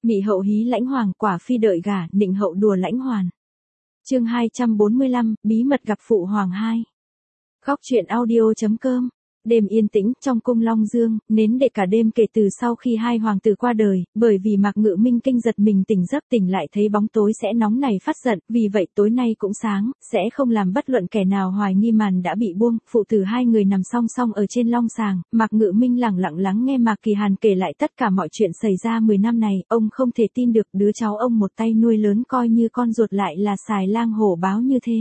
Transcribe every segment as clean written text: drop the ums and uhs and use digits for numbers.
Mị hậu hí lãnh hoàng, quả phi đợi gả, nịnh hậu đùa lãnh hoàn. Chương 245, bí mật gặp phụ hoàng 2. Góc truyện audio.com. Đêm yên tĩnh trong cung Long Dương, nến để cả đêm kể từ sau khi hai hoàng tử qua đời, bởi vì Mạc Ngự Minh kinh giật mình tỉnh giấc, tỉnh lại thấy bóng tối sẽ nóng này phát giận, vì vậy tối nay cũng sáng, sẽ không làm bất luận kẻ nào hoài nghi màn đã bị buông. Phụ tử hai người nằm song song ở trên long sàng, Mạc Ngự Minh lẳng lặng lắng nghe Mạc Kỳ Hàn kể lại tất cả mọi chuyện xảy ra 10 năm này, ông không thể tin được đứa cháu ông một tay nuôi lớn coi như con ruột lại là xài lang hổ báo như thế.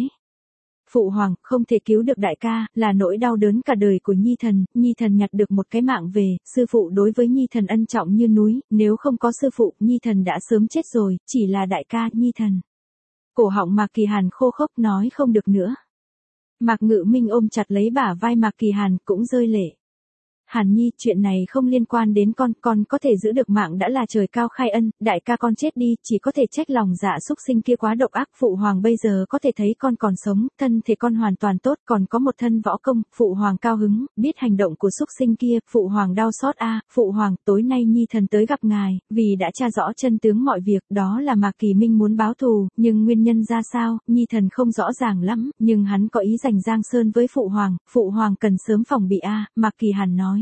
Phụ hoàng, không thể cứu được đại ca, là nỗi đau đớn cả đời của Nhi Thần nhặt được một cái mạng về, sư phụ đối với Nhi Thần ân trọng như núi, nếu không có sư phụ, Nhi Thần đã sớm chết rồi, chỉ là đại ca, Nhi Thần. Cổ họng Mạc Kỳ Hàn khô khốc nói không được nữa. Mạc Ngự Minh ôm chặt lấy bả vai Mạc Kỳ Hàn, cũng rơi lệ. Hàn Nhi, chuyện này không liên quan đến con có thể giữ được mạng đã là trời cao khai ân, đại ca con chết đi, chỉ có thể trách lòng dạ xúc sinh kia quá độc ác. Phụ hoàng bây giờ có thể thấy con còn sống, thân thể con hoàn toàn tốt, còn có một thân võ công. Phụ hoàng cao hứng, biết hành động của xúc sinh kia, phụ hoàng đau xót a. Phụ hoàng, tối nay Nhi Thần tới gặp ngài, vì đã tra rõ chân tướng mọi việc, đó là Mạc Kỳ Minh muốn báo thù, nhưng nguyên nhân ra sao, Nhi Thần không rõ ràng lắm, nhưng hắn có ý giành Giang Sơn với phụ hoàng cần sớm phòng bị a. Mạc Kỳ Hàn nói.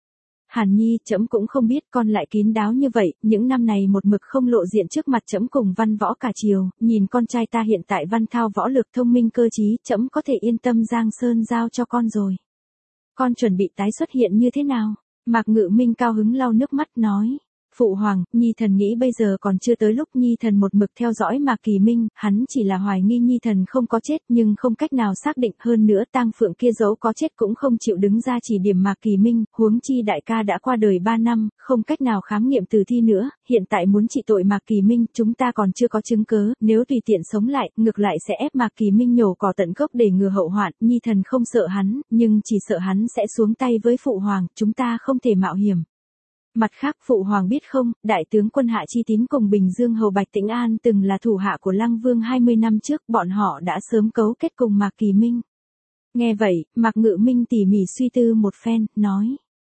Hàn Nhi, trẫm cũng không biết con lại kín đáo như vậy, những năm này một mực không lộ diện trước mặt trẫm cùng văn võ cả triều, nhìn con trai ta hiện tại văn thao võ lược thông minh cơ trí, trẫm có thể yên tâm Giang Sơn giao cho con rồi. Con chuẩn bị tái xuất hiện như thế nào? Mạc Ngự Minh cao hứng lau nước mắt nói. Phụ hoàng, Nhi Thần nghĩ bây giờ còn chưa tới lúc. Nhi Thần một mực theo dõi Mạc Kỳ Minh, hắn chỉ là hoài nghi Nhi Thần không có chết nhưng không cách nào xác định, hơn nữa tang phượng kia dẫu có chết cũng không chịu đứng ra chỉ điểm Mạc Kỳ Minh, huống chi đại ca đã qua đời 3 năm, không cách nào khám nghiệm tử thi nữa, hiện tại muốn trị tội Mạc Kỳ Minh, chúng ta còn chưa có chứng cớ, nếu tùy tiện sống lại, ngược lại sẽ ép Mạc Kỳ Minh nhổ cỏ tận gốc để ngừa hậu hoạn. Nhi Thần không sợ hắn, nhưng chỉ sợ hắn sẽ xuống tay với phụ hoàng, chúng ta không thể mạo hiểm. Mặt khác, phụ hoàng biết không, đại tướng quân Hạ Chi Tín cùng Bình Dương hầu Bạch Tĩnh An từng là thủ hạ của Lăng Vương 20 năm trước, bọn họ đã sớm cấu kết cùng Mạc Kỳ Minh. Nghe vậy, Mạc Ngự Minh tỉ mỉ suy tư một phen, nói.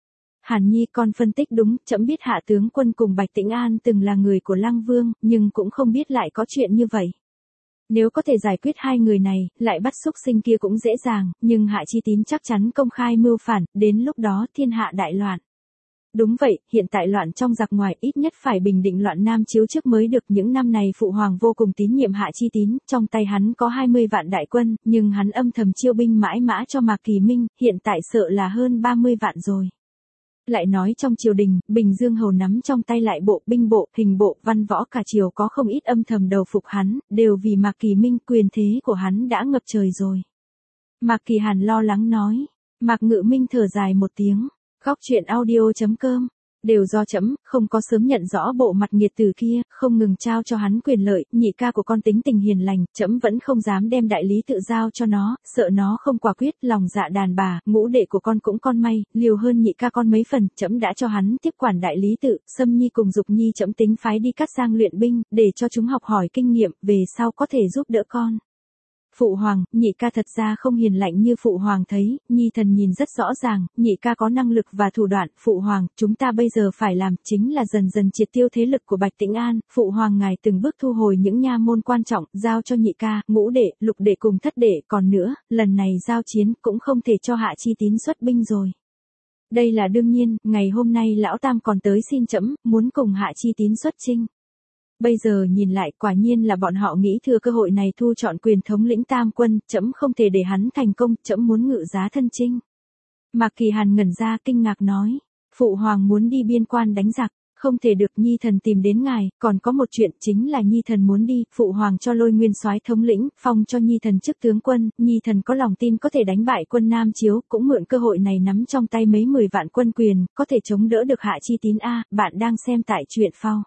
Hàn Nhi, con phân tích đúng, trẫm biết Hạ tướng quân cùng Bạch Tĩnh An từng là người của Lăng Vương, nhưng cũng không biết lại có chuyện như vậy. Nếu có thể giải quyết hai người này, lại bắt xúc sinh kia cũng dễ dàng, nhưng Hạ Chi Tín chắc chắn công khai mưu phản, đến lúc đó thiên hạ đại loạn. Đúng vậy, hiện tại loạn trong giặc ngoài, ít nhất phải bình định loạn Nam Chiếu trước mới được. Những năm này phụ hoàng vô cùng tín nhiệm Hạ Chi Tín, trong tay hắn có 20 vạn đại quân, nhưng hắn âm thầm chiêu binh mãi mã cho Mạc Kỳ Minh, hiện tại sợ là hơn 30 vạn rồi. Lại nói trong triều đình, Bình Dương hầu nắm trong tay lại bộ, binh bộ, hình bộ, văn võ cả triều có không ít âm thầm đầu phục hắn, đều vì Mạc Kỳ Minh, quyền thế của hắn đã ngập trời rồi. Mạc Kỳ Hàn lo lắng nói. Mạc Ngự Minh thở dài một tiếng. Góc truyện audio.com. Đều do trẫm không có sớm nhận rõ bộ mặt nghiệt tử kia, không ngừng trao cho hắn quyền lợi. Nhị ca của con tính tình hiền lành, trẫm vẫn không dám đem đại lý tự giao cho nó, sợ nó không quả quyết, lòng dạ đàn bà. Ngũ đệ của con cũng con may, liều hơn nhị ca con mấy phần, trẫm đã cho hắn tiếp quản đại lý tự. Sâm Nhi cùng Dục Nhi trẫm tính phái đi Cát Giang luyện binh, để cho chúng học hỏi kinh nghiệm, về sau có thể giúp đỡ con. Phụ hoàng, nhị ca thật ra không hiền lạnh như phụ hoàng thấy, Nhi Thần nhìn rất rõ ràng, nhị ca có năng lực và thủ đoạn. Phụ hoàng, chúng ta bây giờ phải làm chính là dần dần triệt tiêu thế lực của Bạch Tĩnh An. Phụ hoàng ngài từng bước thu hồi những nha môn quan trọng, giao cho nhị ca, ngũ đệ, lục đệ cùng thất đệ. Còn nữa, lần này giao chiến cũng không thể cho Hạ Chi Tín xuất binh rồi. Đây là đương nhiên, ngày hôm nay lão tam còn tới xin trẫm, muốn cùng Hạ Chi Tín xuất chinh. Bây giờ nhìn lại, quả nhiên là bọn họ nghĩ thừa cơ hội này thu chọn quyền thống lĩnh tam quân, trẫm không thể để hắn thành công, trẫm muốn ngự giá thân chinh. Mạc Kỳ Hàn ngẩn ra kinh ngạc nói, phụ hoàng muốn đi biên quan đánh giặc, không thể được. Nhi Thần tìm đến ngài, còn có một chuyện chính là Nhi Thần muốn đi, phụ hoàng cho Lôi Nguyên soái thống lĩnh, phong cho Nhi Thần chức tướng quân, Nhi Thần có lòng tin có thể đánh bại quân Nam Chiếu, cũng mượn cơ hội này nắm trong tay mấy 10 vạn quân quyền, có thể chống đỡ được Hạ Chi Tín a. Bạn đang xem tại truyện phao.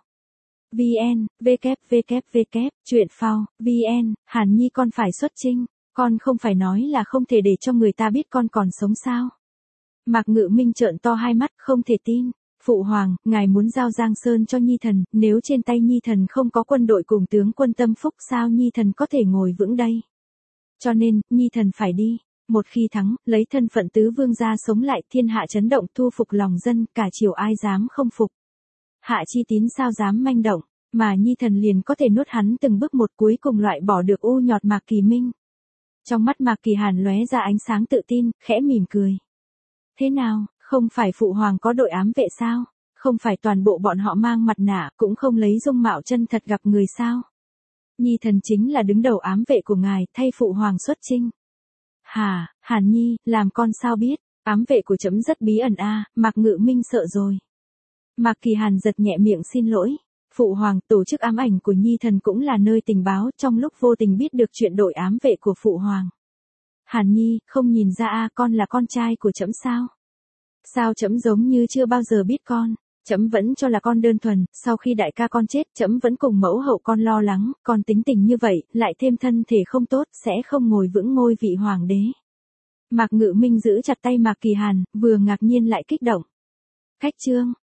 VN, www, truyện phao, VN, Hàn Nhi con phải xuất chinh, con không phải nói là không thể để cho người ta biết con còn sống sao. Mạc Ngự Minh trợn to hai mắt, không thể tin. Phụ hoàng, ngài muốn giao Giang Sơn cho Nhi Thần, nếu trên tay Nhi Thần không có quân đội cùng tướng quân tâm phúc sao Nhi Thần có thể ngồi vững đây. Cho nên, Nhi Thần phải đi. Một khi thắng, lấy thân phận tứ vương gia sống lại, thiên hạ chấn động, thu phục lòng dân, cả triều ai dám không phục. Hạ Chi Tín sao dám manh động. Mà Nhi thần liền có thể nuốt hắn từng bước một, cuối cùng loại bỏ được u nhọt Mạc Kỳ Minh. Trong mắt Mạc Kỳ Hàn lóe ra ánh sáng tự tin, khẽ mỉm cười. Thế nào, không phải phụ hoàng có đội ám vệ sao? Không phải toàn bộ bọn họ mang mặt nạ, cũng không lấy dung mạo chân thật gặp người sao? Nhi thần chính là đứng đầu ám vệ của ngài, thay phụ hoàng xuất chinh. Hả, Hàn Nhi, làm con sao biết, ám vệ của trẫm rất bí ẩn a. Mạc Ngự Minh sợ rồi. Mạc Kỳ Hàn giật nhẹ miệng xin lỗi. Phụ hoàng, tổ chức ám ảnh của Nhi thần cũng là nơi tình báo, trong lúc vô tình biết được chuyện đội ám vệ của phụ hoàng. Hàn Nhi, không nhìn ra a, con là con trai của trẫm sao? Sao trẫm giống như chưa bao giờ biết con? Trẫm vẫn cho là con đơn thuần, sau khi đại ca con chết, trẫm vẫn cùng mẫu hậu con lo lắng, con tính tình như vậy, lại thêm thân thể không tốt, sẽ không ngồi vững ngôi vị hoàng đế. Mạc Ngự Minh giữ chặt tay Mạc Kỳ Hàn, vừa ngạc nhiên lại kích động. Khách trương,